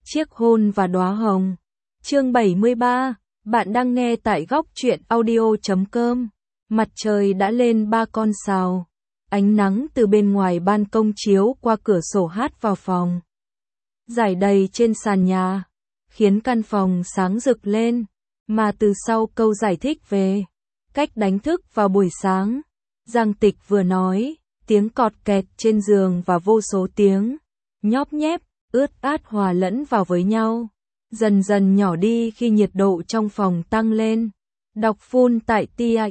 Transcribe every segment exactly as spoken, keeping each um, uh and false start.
Chiếc hôn và đóa hồng. Chương bảy mươi ba, bạn đang nghe tại góc truyện audio chấm com. Mặt trời đã lên ba con sao. Ánh nắng từ bên ngoài ban công chiếu qua cửa sổ hát vào phòng. Rải đầy trên sàn nhà, khiến căn phòng sáng rực lên. Mà từ sau câu giải thích về cách đánh thức vào buổi sáng, Giang Tịch vừa nói, tiếng cọt kẹt trên giường và vô số tiếng nhóp nhép, ướt át hòa lẫn vào với nhau, dần dần nhỏ đi khi nhiệt độ trong phòng tăng lên. Đọc full tại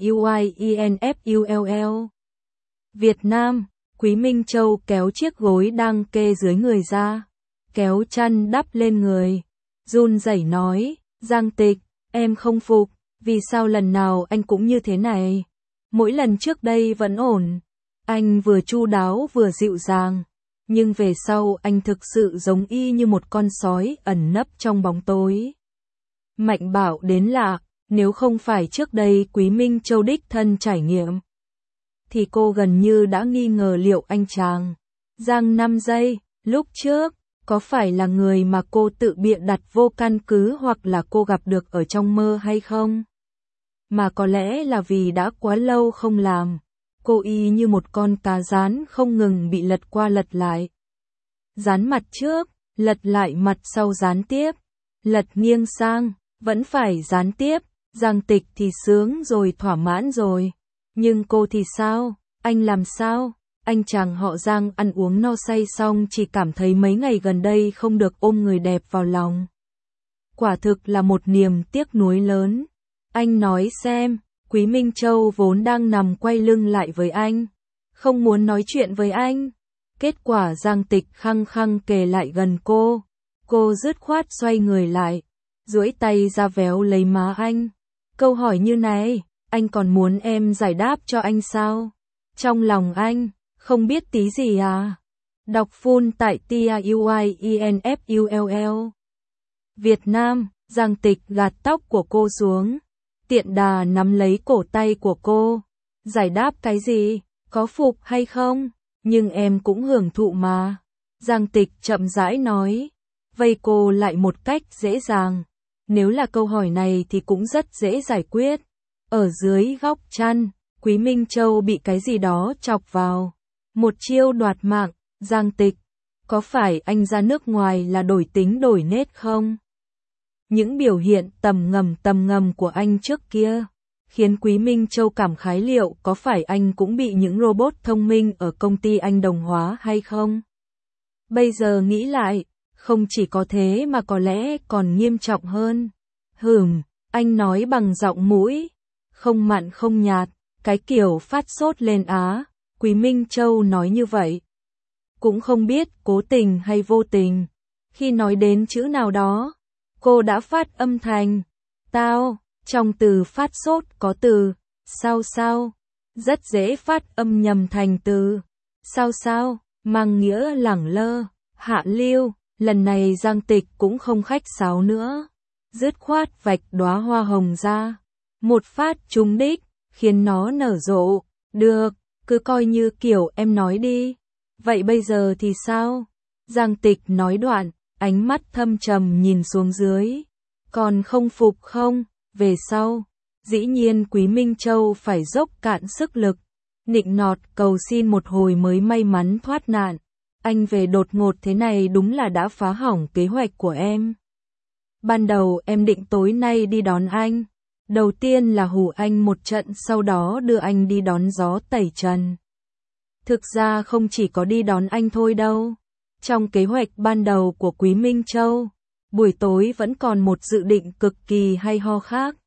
TIUIENFULL. Việt Nam, Quý Minh Châu kéo chiếc gối đang kê dưới người ra, kéo chăn đắp lên người, run rẩy nói, Giang Tịch, em không phục, vì sao lần nào anh cũng như thế này? Mỗi lần trước đây vẫn ổn, anh vừa chu đáo vừa dịu dàng, nhưng về sau anh thực sự giống y như một con sói ẩn nấp trong bóng tối. Mạnh bạo đến lạ, nếu không phải trước đây Quý Minh Châu đích thân trải nghiệm, thì cô gần như đã nghi ngờ liệu anh chàng Giang năm giây lúc trước có phải là người mà cô tự bịa đặt vô căn cứ hoặc là cô gặp được ở trong mơ hay không. Mà có lẽ là vì đã quá lâu không làm, cô y như một con cá rán không ngừng bị lật qua lật lại. Dán mặt trước, lật lại mặt sau dán tiếp, lật nghiêng sang, vẫn phải dán tiếp. Giang Tịch thì sướng rồi, thỏa mãn rồi. Nhưng cô thì sao? Anh làm sao? Anh chàng họ Giang ăn uống no say xong chỉ cảm thấy mấy ngày gần đây không được ôm người đẹp vào lòng. Quả thực là một niềm tiếc nuối lớn. Anh nói xem, Quý Minh Châu vốn đang nằm quay lưng lại với anh, không muốn nói chuyện với anh. Kết quả Giang Tịch khăng khăng kề lại gần cô. Cô dứt khoát xoay người lại, duỗi tay ra véo lấy má anh. Câu hỏi như này, anh còn muốn em giải đáp cho anh sao? Trong lòng anh, không biết tí gì à? Đọc full tại TIUIENFULL. Việt Nam, Giang Tịch gạt tóc của cô xuống, tiện đà nắm lấy cổ tay của cô. Giải đáp cái gì? Có phục hay không? Nhưng em cũng hưởng thụ mà. Giang Tịch chậm rãi nói, vây cô lại một cách dễ dàng. Nếu là câu hỏi này thì cũng rất dễ giải quyết. Ở dưới góc chăn, Quý Minh Châu bị cái gì đó chọc vào. Một chiêu đoạt mạng. Giang Tịch, có phải anh ra nước ngoài là đổi tính đổi nết không? Những biểu hiện tầm ngầm tầm ngầm của anh trước kia khiến Quý Minh Châu cảm khái liệu có phải anh cũng bị những robot thông minh ở công ty anh đồng hóa hay không? Bây giờ nghĩ lại, không chỉ có thế mà có lẽ còn nghiêm trọng hơn. Hừm, anh nói bằng giọng mũi không mặn không nhạt, cái kiểu phát sốt lên á. Quý Minh Châu nói như vậy, cũng không biết cố tình hay vô tình. Khi nói đến chữ nào đó, cô đã phát âm thành tao. Trong từ phát sốt có từ sao sao, rất dễ phát âm nhầm thành từ sao sao, mang nghĩa lẳng lơ, hạ lưu. Lần này Giang Tịch cũng không khách sáo nữa, dứt khoát vạch đóa hoa hồng ra, một phát trúng đích, khiến nó nở rộ. Được, cứ coi như kiểu em nói đi. Vậy bây giờ thì sao? Giang Tịch nói đoạn, ánh mắt thâm trầm nhìn xuống dưới. Còn không phục không? Về sau, dĩ nhiên Quý Minh Châu phải dốc cạn sức lực, nịnh nọt cầu xin một hồi mới may mắn thoát nạn. Anh về đột ngột thế này đúng là đã phá hỏng kế hoạch của em. Ban đầu em định tối nay đi đón anh. Đầu tiên là hù anh một trận, sau đó đưa anh đi đón gió tẩy trần. Thực ra không chỉ có đi đón anh thôi đâu. Trong kế hoạch ban đầu của Quý Minh Châu, buổi tối vẫn còn một dự định cực kỳ hay ho khác.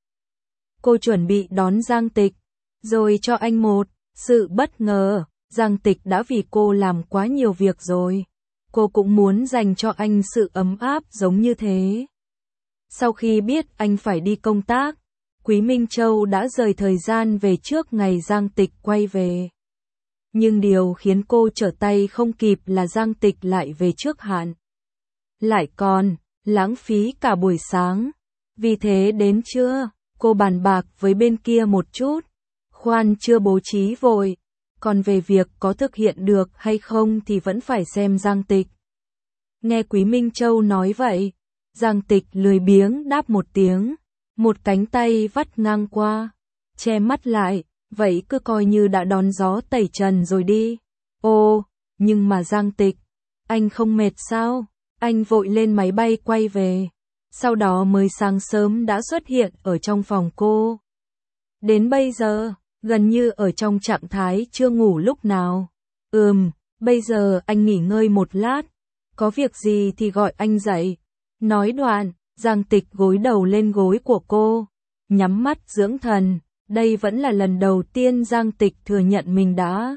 Cô chuẩn bị đón Giang Tịch, rồi cho anh một sự bất ngờ. Giang Tịch đã vì cô làm quá nhiều việc rồi. Cô cũng muốn dành cho anh sự ấm áp giống như thế. Sau khi biết anh phải đi công tác, Quý Minh Châu đã rời thời gian về trước ngày Giang Tịch quay về. Nhưng điều khiến cô trở tay không kịp là Giang Tịch lại về trước hạn. Lại còn lãng phí cả buổi sáng. Vì thế đến trưa, cô bàn bạc với bên kia một chút. Khoan chưa bố trí vội. Còn về việc có thực hiện được hay không thì vẫn phải xem Giang Tịch. Nghe Quý Minh Châu nói vậy, Giang Tịch lười biếng đáp một tiếng, một cánh tay vắt ngang qua, che mắt lại, vậy cứ coi như đã đón gió tẩy trần rồi đi. Ô, nhưng mà Giang Tịch, anh không mệt sao? Anh vội lên máy bay quay về, sau đó mới sáng sớm đã xuất hiện ở trong phòng cô. Đến bây giờ, gần như ở trong trạng thái chưa ngủ lúc nào. Ừm, bây giờ anh nghỉ ngơi một lát, có việc gì thì gọi anh dậy. Nói đoạn, Giang Tịch gối đầu lên gối của cô, nhắm mắt dưỡng thần. Đây vẫn là lần đầu tiên Giang Tịch thừa nhận mình đã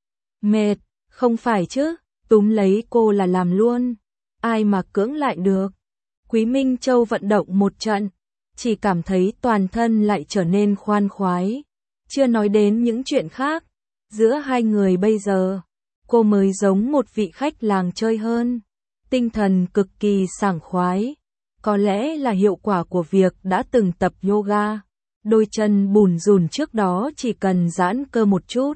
mệt, không phải chứ, túm lấy cô là làm luôn, ai mà cưỡng lại được. Quý Minh Châu vận động một trận, chỉ cảm thấy toàn thân lại trở nên khoan khoái, chưa nói đến những chuyện khác. Giữa hai người bây giờ, cô mới giống một vị khách làng chơi hơn, tinh thần cực kỳ sảng khoái, có lẽ là hiệu quả của việc đã từng tập yoga. Đôi chân bùn rùn trước đó chỉ cần giãn cơ một chút,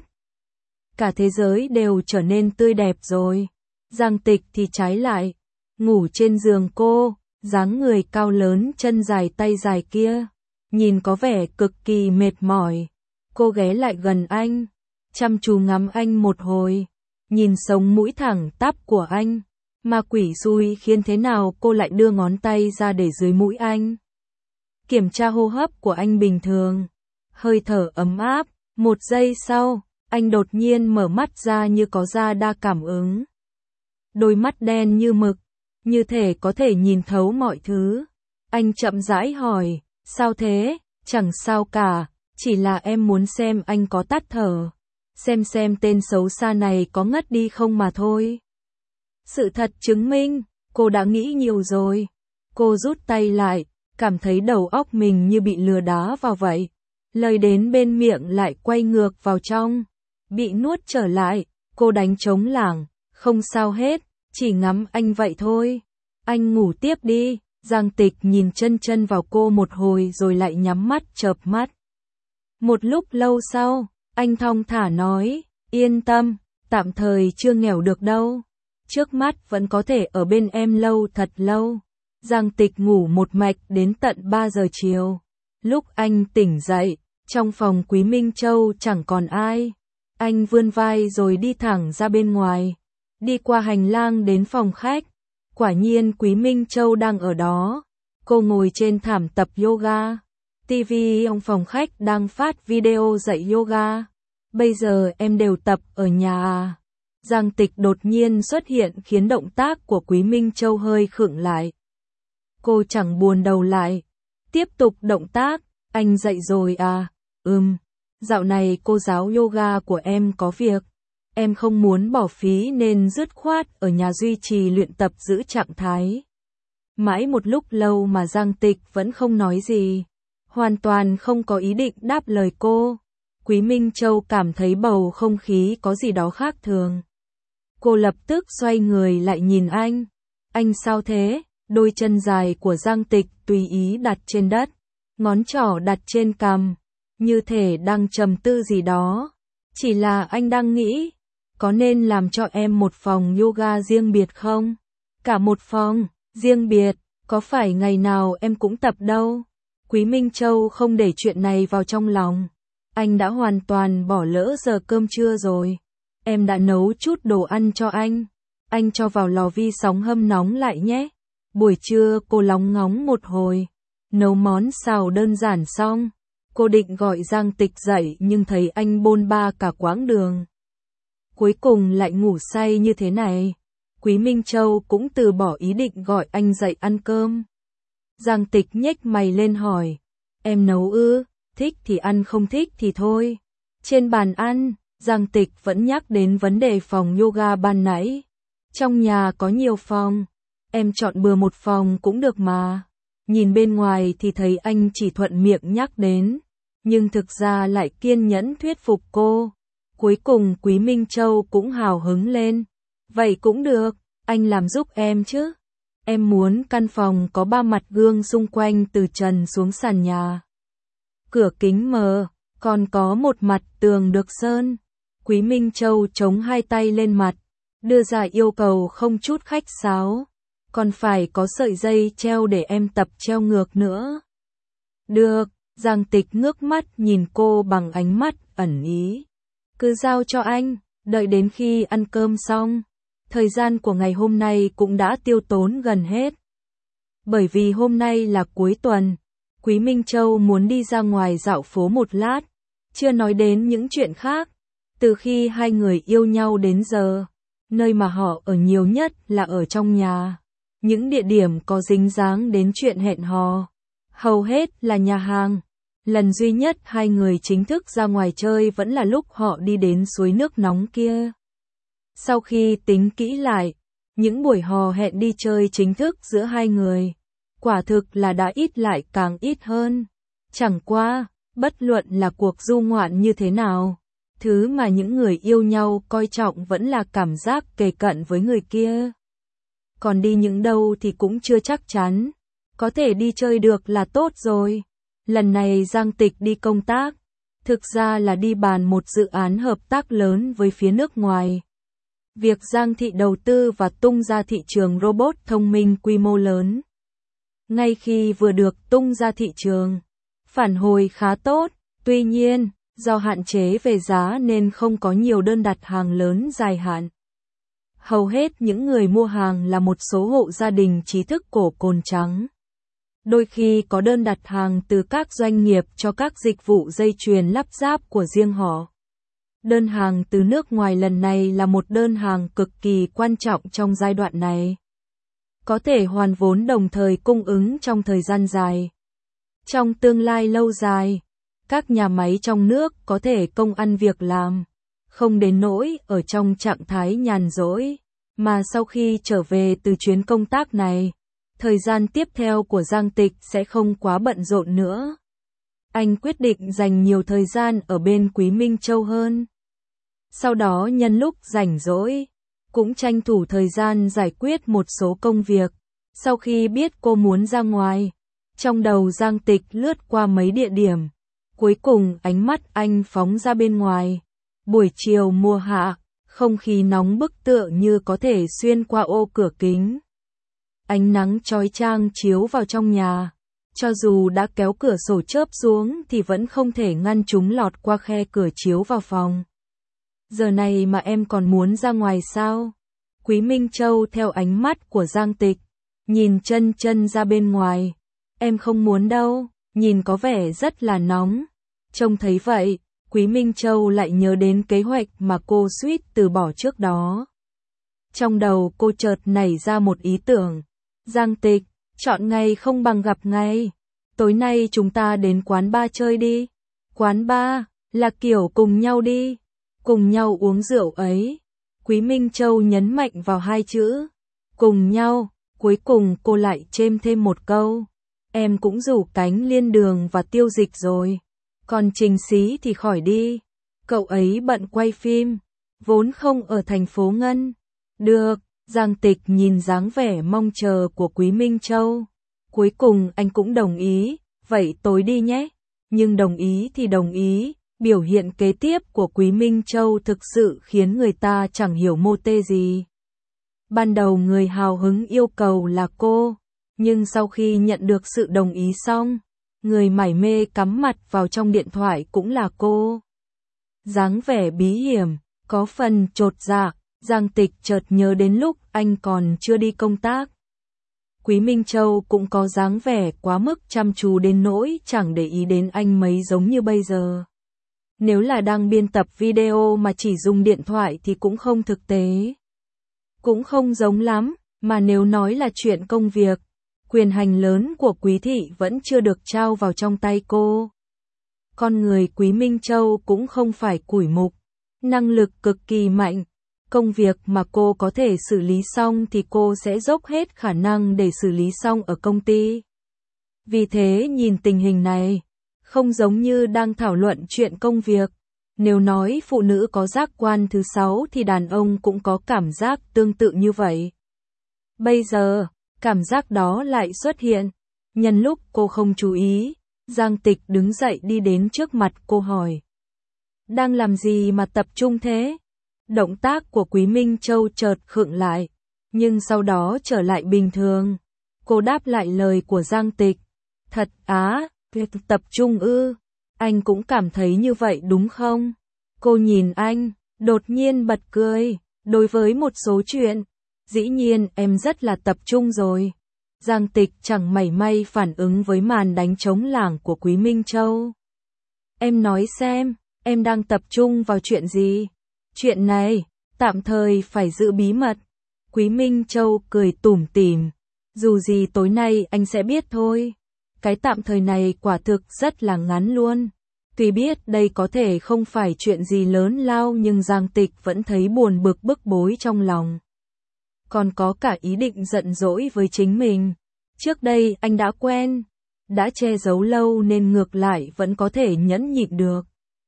cả thế giới đều trở nên tươi đẹp rồi. Giang Tịch thì trái lại, ngủ trên giường cô, dáng người cao lớn chân dài tay dài kia, nhìn có vẻ cực kỳ mệt mỏi. Cô ghé lại gần anh, chăm chú ngắm anh một hồi, nhìn sống mũi thẳng tắp của anh, mà quỷ xui khiến thế nào cô lại đưa ngón tay ra để dưới mũi anh. Kiểm tra hô hấp của anh bình thường, hơi thở ấm áp, một giây sau, anh đột nhiên mở mắt ra như có ra đa cảm ứng. Đôi mắt đen như mực, như thể có thể nhìn thấu mọi thứ. Anh chậm rãi hỏi, sao thế? Chẳng sao cả, chỉ là em muốn xem anh có tắt thở, xem xem tên xấu xa này có ngất đi không mà thôi. Sự thật chứng minh, cô đã nghĩ nhiều rồi. Cô rút tay lại, cảm thấy đầu óc mình như bị lừa đá vào vậy. Lời đến bên miệng lại quay ngược vào trong, bị nuốt trở lại. Cô đánh trống lảng, không sao hết, chỉ ngắm anh vậy thôi. Anh ngủ tiếp đi. Giang Tịch nhìn chân chân vào cô một hồi rồi lại nhắm mắt chợp mắt. Một lúc lâu sau, anh thong thả nói, yên tâm, tạm thời chưa nghèo được đâu. Trước mắt vẫn có thể ở bên em lâu thật lâu. Giang Tịch ngủ một mạch đến tận ba giờ chiều. Lúc anh tỉnh dậy, trong phòng Quý Minh Châu chẳng còn ai. Anh vươn vai rồi đi thẳng ra bên ngoài, đi qua hành lang đến phòng khách. Quả nhiên Quý Minh Châu đang ở đó. Cô ngồi trên thảm tập yoga. ti vi trong phòng khách đang phát video dạy yoga. Bây giờ em đều tập ở nhà à? Giang Tịch đột nhiên xuất hiện khiến động tác của Quý Minh Châu hơi khựng lại. Cô chẳng buồn đầu lại, tiếp tục động tác. Anh dậy rồi à? Ừm, dạo này cô giáo yoga của em có việc. Em không muốn bỏ phí nên dứt khoát ở nhà duy trì luyện tập giữ trạng thái. Mãi một lúc lâu mà Giang Tịch vẫn không nói gì, hoàn toàn không có ý định đáp lời cô. Quý Minh Châu cảm thấy bầu không khí có gì đó khác thường. Cô lập tức xoay người lại nhìn anh. Anh sao thế? Đôi chân dài của Giang Tịch tùy ý đặt trên đất, ngón trỏ đặt trên cằm, như thể đang trầm tư gì đó. Chỉ là anh đang nghĩ, có nên làm cho em một phòng yoga riêng biệt không? Cả một phòng, riêng biệt, có phải ngày nào em cũng tập đâu. Quý Minh Châu không để chuyện này vào trong lòng. Anh đã hoàn toàn bỏ lỡ giờ cơm trưa rồi. Em đã nấu chút đồ ăn cho anh. Anh cho vào lò vi sóng hâm nóng lại nhé. Buổi trưa cô lóng ngóng một hồi, nấu món xào đơn giản xong. Cô định gọi Giang Tịch dậy nhưng thấy anh bôn ba cả quãng đường, cuối cùng lại ngủ say như thế này. Quý Minh Châu cũng từ bỏ ý định gọi anh dậy ăn cơm. Giang Tịch nhếch mày lên hỏi, em nấu ư? Thích thì ăn, không thích thì thôi. Trên bàn ăn, Giang Tịch vẫn nhắc đến vấn đề phòng yoga ban nãy. Trong nhà có nhiều phòng, em chọn bừa một phòng cũng được mà. Nhìn bên ngoài thì thấy anh chỉ thuận miệng nhắc đến, nhưng thực ra lại kiên nhẫn thuyết phục cô. Cuối cùng Quý Minh Châu cũng hào hứng lên. Vậy cũng được, anh làm giúp em chứ. Em muốn căn phòng có ba mặt gương xung quanh từ trần xuống sàn nhà. Cửa kính mờ, còn có một mặt tường được sơn. Quý Minh Châu chống hai tay lên mặt, đưa ra yêu cầu không chút khách sáo. còn phải có sợi dây treo để em tập treo ngược nữa. Được, Giang Tịch ngước mắt nhìn cô bằng ánh mắt ẩn ý. Cứ giao cho anh, đợi đến khi ăn cơm xong. Thời gian của ngày hôm nay cũng đã tiêu tốn gần hết. Bởi vì hôm nay là cuối tuần, Quý Minh Châu muốn đi ra ngoài dạo phố một lát, chưa nói đến những chuyện khác. Từ khi hai người yêu nhau đến giờ, nơi mà họ ở nhiều nhất là ở trong nhà. Những địa điểm có dính dáng đến chuyện hẹn hò, hầu hết là nhà hàng. Lần duy nhất hai người chính thức ra ngoài chơi vẫn là lúc họ đi đến suối nước nóng kia. Sau khi tính kỹ lại, những buổi hò hẹn đi chơi chính thức giữa hai người, quả thực là đã ít lại càng ít hơn. Chẳng qua, bất luận là cuộc du ngoạn như thế nào, thứ mà những người yêu nhau coi trọng vẫn là cảm giác kề cận với người kia. Còn đi những đâu thì cũng chưa chắc chắn, có thể đi chơi được là tốt rồi. Lần này Giang Tịch đi công tác, thực ra là đi bàn một dự án hợp tác lớn với phía nước ngoài. Việc Giang Thị đầu tư và tung ra thị trường robot thông minh quy mô lớn. Ngay khi vừa được tung ra thị trường, phản hồi khá tốt, tuy nhiên, do hạn chế về giá nên không có nhiều đơn đặt hàng lớn dài hạn. Hầu hết những người mua hàng là một số hộ gia đình trí thức cổ cồn trắng. Đôi khi có đơn đặt hàng từ các doanh nghiệp cho các dịch vụ dây chuyền lắp ráp của riêng họ. Đơn hàng từ nước ngoài lần này là một đơn hàng cực kỳ quan trọng trong giai đoạn này. Có thể hoàn vốn đồng thời cung ứng trong thời gian dài. Trong tương lai lâu dài, các nhà máy trong nước có thể công ăn việc làm, không đến nỗi ở trong trạng thái nhàn rỗi, mà sau khi trở về từ chuyến công tác này, thời gian tiếp theo của Giang Tịch sẽ không quá bận rộn nữa. Anh quyết định dành nhiều thời gian ở bên Quý Minh Châu hơn. Sau đó nhân lúc rảnh rỗi, cũng tranh thủ thời gian giải quyết một số công việc. Sau khi biết cô muốn ra ngoài, trong đầu Giang Tịch lướt qua mấy địa điểm. Cuối cùng ánh mắt anh phóng ra bên ngoài. Buổi chiều mùa hạ, không khí nóng bức tựa như có thể xuyên qua ô cửa kính. Ánh nắng chói chang chiếu vào trong nhà. Cho dù đã kéo cửa sổ chớp xuống thì vẫn không thể ngăn chúng lọt qua khe cửa chiếu vào phòng. Giờ này mà em còn muốn ra ngoài sao? Quý Minh Châu theo ánh mắt của Giang Tịch, nhìn chân chân ra bên ngoài. Em không muốn đâu, nhìn có vẻ rất là nóng. Trông thấy vậy, Quý Minh Châu lại nhớ đến kế hoạch mà cô suýt từ bỏ trước đó. Trong đầu cô chợt nảy ra một ý tưởng. Giang Tịch, chọn ngày không bằng gặp ngày. Tối nay chúng ta đến quán bar chơi đi. Quán bar, là kiểu cùng nhau đi. Cùng nhau uống rượu ấy. Quý Minh Châu nhấn mạnh vào hai chữ. Cùng nhau, cuối cùng cô lại chêm thêm một câu. Em cũng rủ Cánh Liên Đường và Tiêu Dịch rồi. Còn Trình Xí thì khỏi đi. Cậu ấy bận quay phim, vốn không ở thành phố Ngân. Được, Giang Tịch nhìn dáng vẻ mong chờ của Quý Minh Châu. Cuối cùng anh cũng đồng ý, vậy tối đi nhé. Nhưng đồng ý thì đồng ý, biểu hiện kế tiếp của Quý Minh Châu thực sự khiến người ta chẳng hiểu mô tê gì. Ban đầu người hào hứng yêu cầu là cô, nhưng sau khi nhận được sự đồng ý xong, người mải mê cắm mặt vào trong điện thoại cũng là cô. Dáng vẻ bí hiểm, có phần chột dạ, Giang Tịch chợt nhớ đến lúc anh còn chưa đi công tác. Quý Minh Châu cũng có dáng vẻ quá mức chăm chú đến nỗi chẳng để ý đến anh mấy giống như bây giờ. Nếu là đang biên tập video mà chỉ dùng điện thoại thì cũng không thực tế. Cũng không giống lắm, mà nếu nói là chuyện công việc, quyền hành lớn của Quý thị vẫn chưa được trao vào trong tay cô. Con người Quý Minh Châu cũng không phải củi mục, năng lực cực kỳ mạnh. Công việc mà cô có thể xử lý xong thì cô sẽ dốc hết khả năng để xử lý xong ở công ty. Vì thế nhìn tình hình này, không giống như đang thảo luận chuyện công việc. Nếu nói phụ nữ có giác quan thứ sáu thì đàn ông cũng có cảm giác tương tự như vậy. Bây giờ, cảm giác đó lại xuất hiện. Nhân lúc cô không chú ý, Giang Tịch đứng dậy đi đến trước mặt cô hỏi. Đang làm gì mà tập trung thế? Động tác của Quý Minh Châu chợt khựng lại, nhưng sau đó trở lại bình thường. Cô đáp lại lời của Giang Tịch. Thật á, việc tập trung ư, anh cũng cảm thấy như vậy đúng không? Cô nhìn anh, đột nhiên bật cười, đối với một số chuyện, dĩ nhiên em rất là tập trung rồi. Giang Tịch chẳng mảy may phản ứng với màn đánh trống lảng của Quý Minh Châu. Em nói xem, em đang tập trung vào chuyện gì? Chuyện này, tạm thời phải giữ bí mật. Quý Minh Châu cười tủm tỉm. Dù gì tối nay anh sẽ biết thôi. Cái tạm thời này quả thực rất là ngắn luôn. Tuy biết đây có thể không phải chuyện gì lớn lao nhưng Giang Tịch vẫn thấy buồn bực bức bối trong lòng. Còn có cả ý định giận dỗi với chính mình. Trước đây anh đã quen, đã che giấu lâu nên ngược lại vẫn có thể nhẫn nhịn được.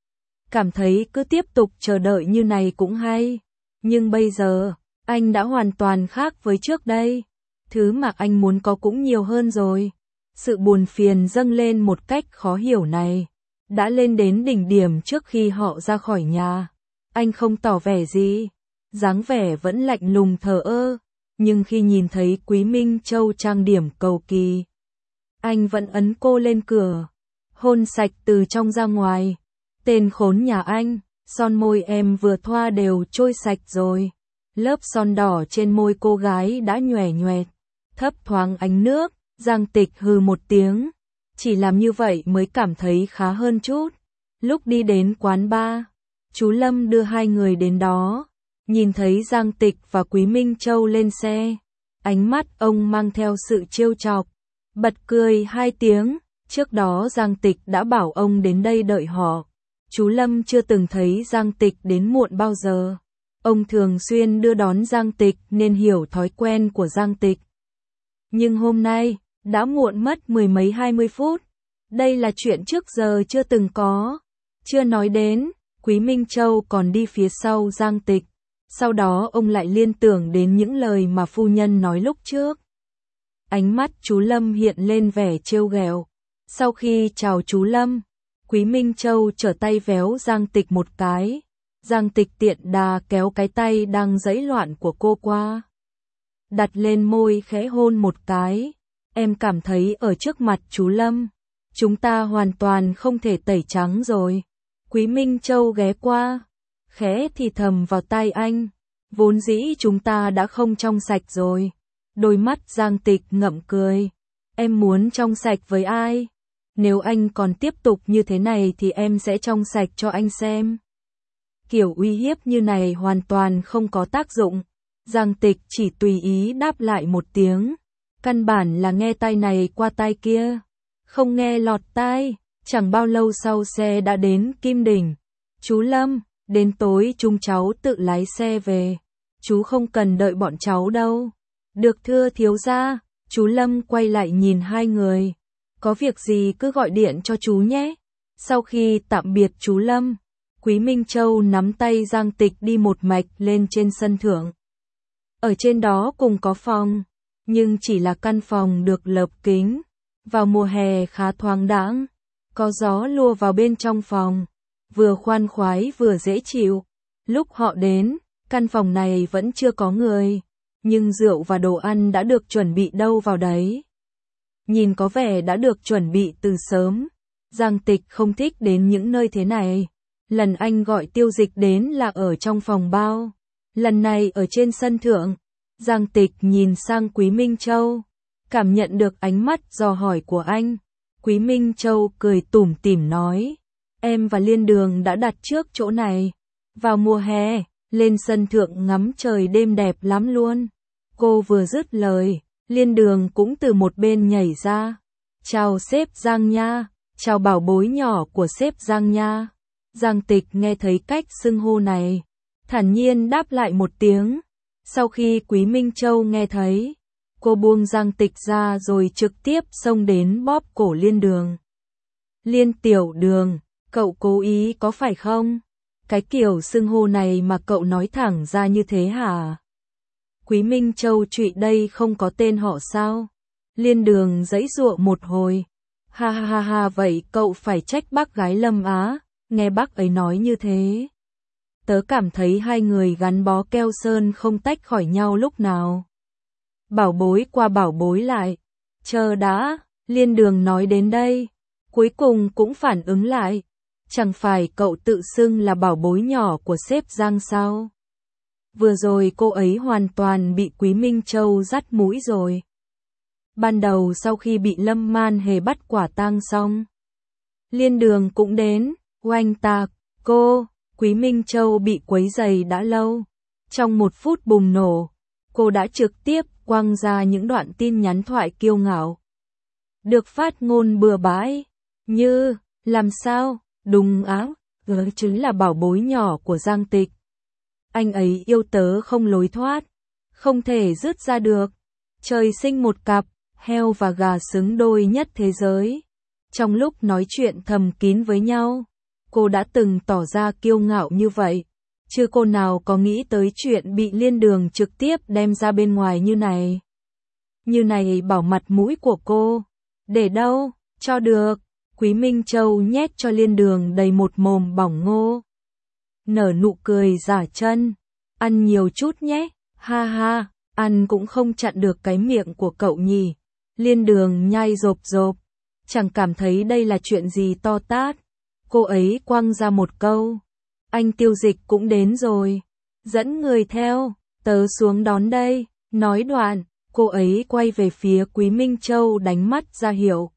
Cảm thấy cứ tiếp tục chờ đợi như này cũng hay. Nhưng bây giờ, anh đã hoàn toàn khác với trước đây. Thứ mà anh muốn có cũng nhiều hơn rồi. Sự buồn phiền dâng lên một cách khó hiểu này đã lên đến đỉnh điểm trước khi họ ra khỏi nhà. Anh không tỏ vẻ gì, dáng vẻ vẫn lạnh lùng thờ ơ, nhưng khi nhìn thấy Quý Minh Châu trang điểm cầu kỳ, anh vẫn ấn cô lên cửa, hôn sạch từ trong ra ngoài. Tên khốn nhà anh, son môi em vừa thoa đều trôi sạch rồi. Lớp son đỏ trên môi cô gái đã nhòe nhoẹt, thấp thoáng ánh nước. Giang Tịch hừ một tiếng, chỉ làm như vậy mới cảm thấy khá hơn chút. Lúc đi đến quán bar, chú Lâm đưa hai người đến đó, nhìn thấy Giang Tịch và Quý Minh Châu lên xe, ánh mắt ông mang theo sự trêu chọc, bật cười hai tiếng. Trước đó Giang Tịch đã bảo ông đến đây đợi họ. Chú Lâm chưa từng thấy Giang Tịch đến muộn bao giờ. Ông thường xuyên đưa đón Giang Tịch nên hiểu thói quen của Giang Tịch. Nhưng hôm nay, đã muộn mất mười mấy hai mươi phút. Đây là chuyện trước giờ chưa từng có. Chưa nói đến, Quý Minh Châu còn đi phía sau Giang Tịch. Sau đó ông lại liên tưởng đến những lời mà phu nhân nói lúc trước. Ánh mắt chú Lâm hiện lên vẻ trêu ghẹo. Sau khi chào chú Lâm, Quý Minh Châu trở tay véo Giang Tịch một cái. Giang Tịch tiện đà kéo cái tay đang giãy loạn của cô qua, đặt lên môi khẽ hôn một cái. Em cảm thấy ở trước mặt chú Lâm, chúng ta hoàn toàn không thể tẩy trắng rồi. Quý Minh Châu ghé qua, khẽ thì thầm vào tai anh. Vốn dĩ chúng ta đã không trong sạch rồi. Đôi mắt Giang Tịch ngậm cười. Em muốn trong sạch với ai? Nếu anh còn tiếp tục như thế này thì em sẽ trong sạch cho anh xem. Kiểu uy hiếp như này hoàn toàn không có tác dụng. Giang Tịch chỉ tùy ý đáp lại một tiếng. Căn bản là nghe tai này qua tai kia, không nghe lọt tai. Chẳng bao lâu sau xe đã đến Kim Đỉnh. Chú Lâm, đến tối chúng cháu tự lái xe về. Chú không cần đợi bọn cháu đâu. Được thưa thiếu gia. Chú Lâm quay lại nhìn hai người. Có việc gì cứ gọi điện cho chú nhé. Sau khi tạm biệt chú Lâm, Quý Minh Châu nắm tay Giang Tịch đi một mạch lên trên sân thượng. Ở trên đó cùng có phòng, nhưng chỉ là căn phòng được lợp kính. Vào mùa hè khá thoáng đãng, có gió lùa vào bên trong phòng, vừa khoan khoái vừa dễ chịu. Lúc họ đến, căn phòng này vẫn chưa có người, nhưng rượu và đồ ăn đã được chuẩn bị đâu vào đấy. Nhìn có vẻ đã được chuẩn bị từ sớm. Giang Tịch không thích đến những nơi thế này. Lần anh gọi Tiêu Dịch đến là ở trong phòng bao, lần này ở trên sân thượng. Giang Tịch nhìn sang Quý Minh Châu, cảm nhận được ánh mắt dò hỏi của anh. Quý Minh Châu cười tủm tỉm nói, em và Liên Đường đã đặt trước chỗ này. Vào mùa hè, lên sân thượng ngắm trời đêm đẹp lắm luôn. Cô vừa dứt lời, Liên Đường cũng từ một bên nhảy ra. Chào sếp Giang nha, chào bảo bối nhỏ của sếp Giang nha. Giang Tịch nghe thấy cách xưng hô này, thản nhiên đáp lại một tiếng. Sau khi Quý Minh Châu nghe thấy, cô buông Giang Tịch ra rồi trực tiếp xông đến bóp cổ Liên Đường. Liên tiểu đường, cậu cố ý có phải không? Cái kiểu xưng hô này mà cậu nói thẳng ra như thế hả? Quý Minh Châu trụy đây không có tên họ sao? Liên Đường giãy giụa một hồi. Ha ha ha ha, vậy cậu phải trách bác gái Lâm á. Nghe bác ấy nói như thế, tớ cảm thấy hai người gắn bó keo sơn không tách khỏi nhau lúc nào. bảo bối qua bảo bối lại. Chờ đã, Liên Đường nói đến đây, cuối cùng cũng phản ứng lại. Chẳng phải cậu tự xưng là bảo bối nhỏ của sếp Giang sao? Vừa rồi cô ấy hoàn toàn bị Quý Minh Châu dắt mũi rồi. Ban đầu sau khi bị Lâm Man Hề bắt quả tang xong, Liên Đường cũng đến, oanh tạc, cô, Quý Minh Châu bị quấy rầy đã lâu. Trong một phút bùng nổ, cô đã trực tiếp quăng ra những đoạn tin nhắn thoại kiêu ngạo. Được phát ngôn bừa bãi, như, làm sao, đúng áo, gỡ chính là bảo bối nhỏ của Giang Tịch. Anh ấy yêu tớ không lối thoát, không thể dứt ra được. Trời sinh một cặp, heo và gà xứng đôi nhất thế giới. Trong lúc nói chuyện thầm kín với nhau, cô đã từng tỏ ra kiêu ngạo như vậy. Chứ cô nào có nghĩ tới chuyện bị Liên Đường trực tiếp đem ra bên ngoài như này. Như này bảo mặt mũi của cô. Để đâu, cho được. Quý Minh Châu nhét cho Liên Đường đầy một mồm bỏng ngô. Nở nụ cười giả chân. Ăn nhiều chút nhé, ha ha, ăn cũng không chặn được cái miệng của cậu nhỉ. Liên Đường nhai rộp rộp, chẳng cảm thấy đây là chuyện gì to tát. Cô ấy quăng ra một câu. Anh Tiêu Dịch cũng đến rồi. Dẫn người theo, tớ xuống đón đây. Nói đoạn, cô ấy quay về phía Quý Minh Châu đánh mắt ra hiệu.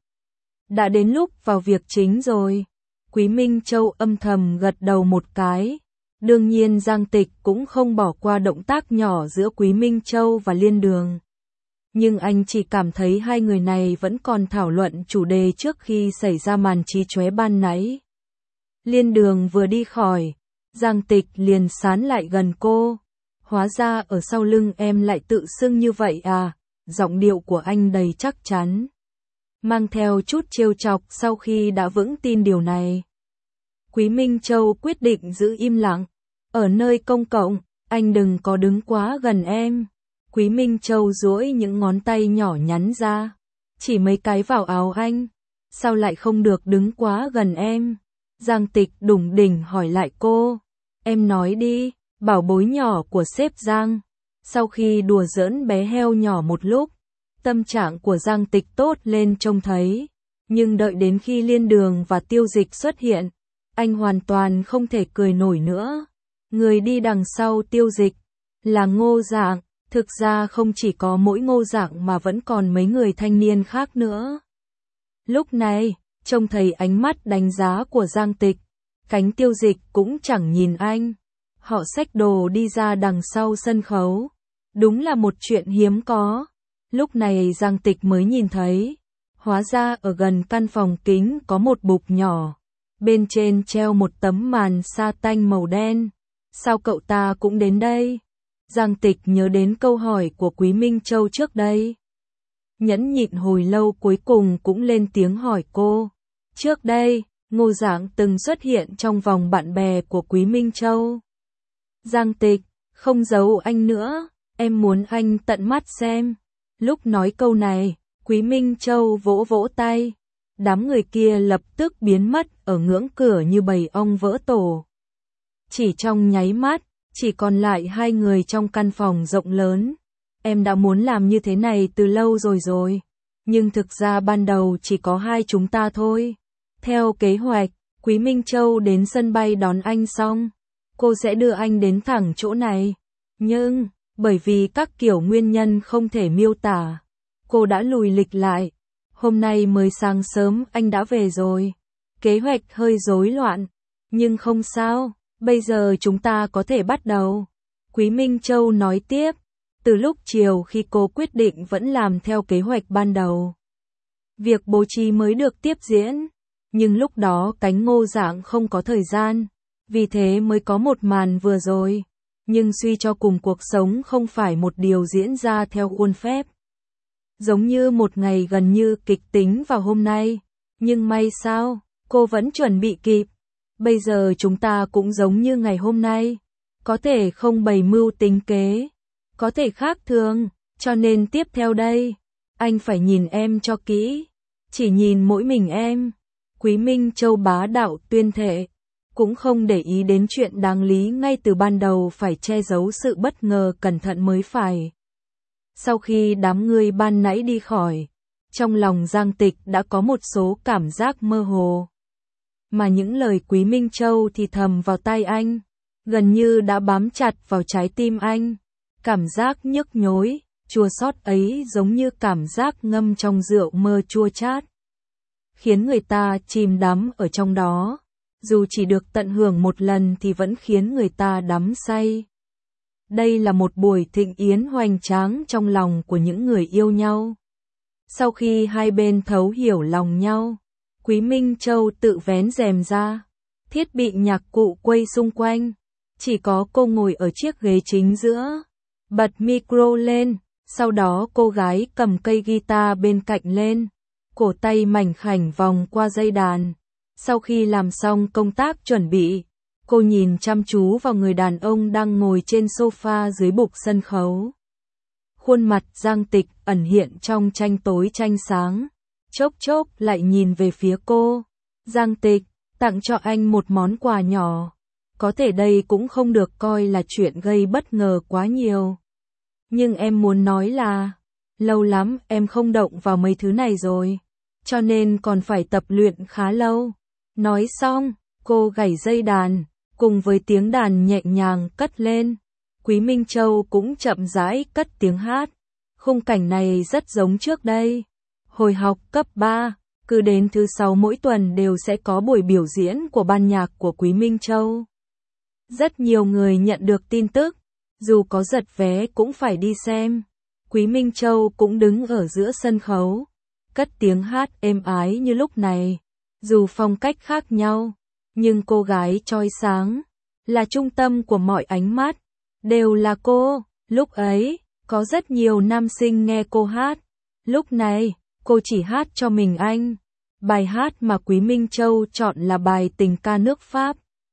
Đã đến lúc vào việc chính rồi. Quý Minh Châu âm thầm gật đầu một cái. Đương nhiên Giang Tịch cũng không bỏ qua động tác nhỏ giữa Quý Minh Châu và Liên Đường. Nhưng anh chỉ cảm thấy hai người này vẫn còn thảo luận chủ đề trước khi xảy ra màn trí chóe ban nãy. Liên Đường vừa đi khỏi, Giang Tịch liền sán lại gần cô. Hóa ra ở sau lưng em lại tự xưng như vậy à? Giọng điệu của anh đầy chắc chắn, mang theo chút trêu chọc sau khi đã vững tin điều này. Quý Minh Châu quyết định giữ im lặng. Ở nơi công cộng, anh đừng có đứng quá gần em. Quý Minh Châu duỗi những ngón tay nhỏ nhắn ra, chỉ mấy cái vào áo anh. Sao lại không được đứng quá gần em? Giang Tịch đủng đỉnh hỏi lại cô. Em nói đi, bảo bối nhỏ của sếp Giang. Sau khi đùa giỡn bé heo nhỏ một lúc, tâm trạng của Giang Tịch tốt lên trông thấy. Nhưng đợi đến khi Liên Đường và Tiêu Dịch xuất hiện, anh hoàn toàn không thể cười nổi nữa. Người đi đằng sau Tiêu Dịch là Ngô Dạng. Thực ra không chỉ có mỗi Ngô Dạng mà vẫn còn mấy người thanh niên khác nữa. Lúc này, trông thấy ánh mắt đánh giá của Giang Tịch, cánh Tiêu Dịch cũng chẳng nhìn anh. Họ xách đồ đi ra đằng sau sân khấu. Đúng là một chuyện hiếm có. Lúc này Giang Tịch mới nhìn thấy. Hóa ra ở gần căn phòng kính có một bục nhỏ. Bên trên treo một tấm màn sa tanh màu đen. Sao cậu ta cũng đến đây? Giang Tịch nhớ đến câu hỏi của Quý Minh Châu trước đây. Nhẫn nhịn hồi lâu cuối cùng cũng lên tiếng hỏi cô. Trước đây, Ngô Dạng từng xuất hiện trong vòng bạn bè của Quý Minh Châu. Giang Tịch, không giấu anh nữa, em muốn anh tận mắt xem. Lúc nói câu này, Quý Minh Châu vỗ vỗ tay. Đám người kia lập tức biến mất ở ngưỡng cửa như bầy ong vỡ tổ. Chỉ trong nháy mắt, chỉ còn lại hai người trong căn phòng rộng lớn. Em đã muốn làm như thế này từ lâu rồi rồi. Nhưng thực ra ban đầu chỉ có hai chúng ta thôi. Theo kế hoạch, Quý Minh Châu đến sân bay đón anh xong, cô sẽ đưa anh đến thẳng chỗ này. Nhưng, bởi vì các kiểu nguyên nhân không thể miêu tả, cô đã lùi lịch lại. Hôm nay mới sáng sớm anh đã về rồi. Kế hoạch hơi rối loạn, nhưng không sao, bây giờ chúng ta có thể bắt đầu. Quý Minh Châu nói tiếp, từ lúc chiều khi cô quyết định vẫn làm theo kế hoạch ban đầu. Việc bố trí mới được tiếp diễn, nhưng lúc đó cánh Ngô Dạng không có thời gian, vì thế mới có một màn vừa rồi. Nhưng suy cho cùng cuộc sống không phải một điều diễn ra theo khuôn phép. Giống như một ngày gần như kịch tính vào hôm nay, nhưng may sao, cô vẫn chuẩn bị kịp. Bây giờ chúng ta cũng giống như ngày hôm nay, có thể không bày mưu tính kế, có thể khác thường, cho nên tiếp theo đây, anh phải nhìn em cho kỹ, chỉ nhìn mỗi mình em. Quý Minh Châu bá đạo tuyên thệ, cũng không để ý đến chuyện đáng lý ngay từ ban đầu phải che giấu sự bất ngờ cẩn thận mới phải. Sau khi đám người ban nãy đi khỏi, trong lòng Giang Tịch đã có một số cảm giác mơ hồ. Mà những lời Quý Minh Châu thì thầm vào tai anh, gần như đã bám chặt vào trái tim anh. Cảm giác nhức nhối, chua xót ấy giống như cảm giác ngâm trong rượu mơ chua chát, khiến người ta chìm đắm ở trong đó. Dù chỉ được tận hưởng một lần thì vẫn khiến người ta đắm say. Đây là một buổi thịnh yến hoành tráng trong lòng của những người yêu nhau. Sau khi hai bên thấu hiểu lòng nhau, Quý Minh Châu tự vén rèm ra, thiết bị nhạc cụ quay xung quanh, chỉ có cô ngồi ở chiếc ghế chính giữa, bật micro lên, sau đó cô gái cầm cây guitar bên cạnh lên, cổ tay mảnh khảnh vòng qua dây đàn. Sau khi làm xong công tác chuẩn bị, cô nhìn chăm chú vào người đàn ông đang ngồi trên sofa dưới bục sân khấu. Khuôn mặt Giang Tịch ẩn hiện trong tranh tối tranh sáng, chốc chốc lại nhìn về phía cô. Giang Tịch, tặng cho anh một món quà nhỏ. Có thể đây cũng không được coi là chuyện gây bất ngờ quá nhiều. Nhưng em muốn nói là, lâu lắm em không động vào mấy thứ này rồi, cho nên còn phải tập luyện khá lâu. Nói xong, cô gảy dây đàn, cùng với tiếng đàn nhẹ nhàng cất lên. Quý Minh Châu cũng chậm rãi cất tiếng hát. Khung cảnh này rất giống trước đây. Hồi học cấp ba, cứ đến thứ sáu mỗi tuần đều sẽ có buổi biểu diễn của ban nhạc của Quý Minh Châu. Rất nhiều người nhận được tin tức, dù có giật vé cũng phải đi xem. Quý Minh Châu cũng đứng ở giữa sân khấu, cất tiếng hát êm ái như lúc này. Dù phong cách khác nhau, nhưng cô gái chói sáng, là trung tâm của mọi ánh mắt, đều là cô. Lúc ấy, có rất nhiều nam sinh nghe cô hát. Lúc này, cô chỉ hát cho mình anh. Bài hát mà Quý Minh Châu chọn là bài tình ca nước Pháp.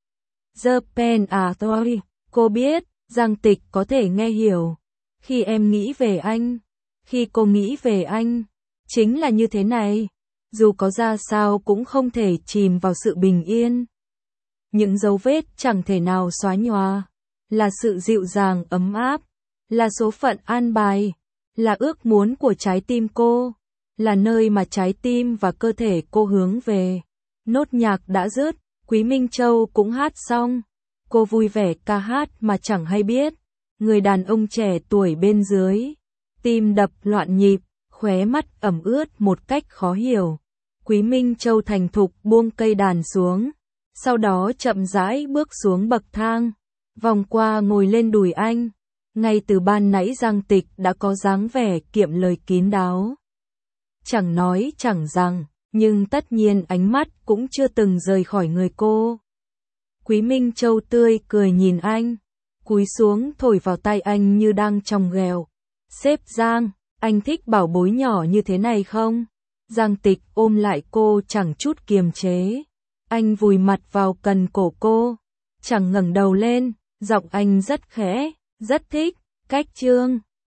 The Pen à Toi. Cô biết, Giang Tịch có thể nghe hiểu. Khi em nghĩ về anh, khi cô nghĩ về anh, chính là như thế này. Dù có ra sao cũng không thể chìm vào sự bình yên. Những dấu vết chẳng thể nào xóa nhòa, là sự dịu dàng ấm áp, là số phận an bài, là ước muốn của trái tim cô, là nơi mà trái tim và cơ thể cô hướng về. Nốt nhạc đã dứt, Quý Minh Châu cũng hát xong. Cô vui vẻ ca hát mà chẳng hay biết. Người đàn ông trẻ tuổi bên dưới, tim đập loạn nhịp, khóe mắt ẩm ướt một cách khó hiểu. Quý Minh Châu thành thục buông cây đàn xuống, sau đó chậm rãi bước xuống bậc thang, vòng qua ngồi lên đùi anh. Ngay từ ban nãy Giang Tịch đã có dáng vẻ kiệm lời kín đáo. Chẳng nói chẳng rằng, nhưng tất nhiên ánh mắt cũng chưa từng rời khỏi người cô. Quý Minh Châu tươi cười nhìn anh, cúi xuống thổi vào tay anh như đang trong ghẹo. Sếp Giang, anh thích bảo bối nhỏ như thế này không? Giang Tịch ôm lại cô chẳng chút kiềm chế. Anh vùi mặt vào cần cổ cô, chẳng ngẩng đầu lên, giọng anh rất khẽ, rất thích. Cách chương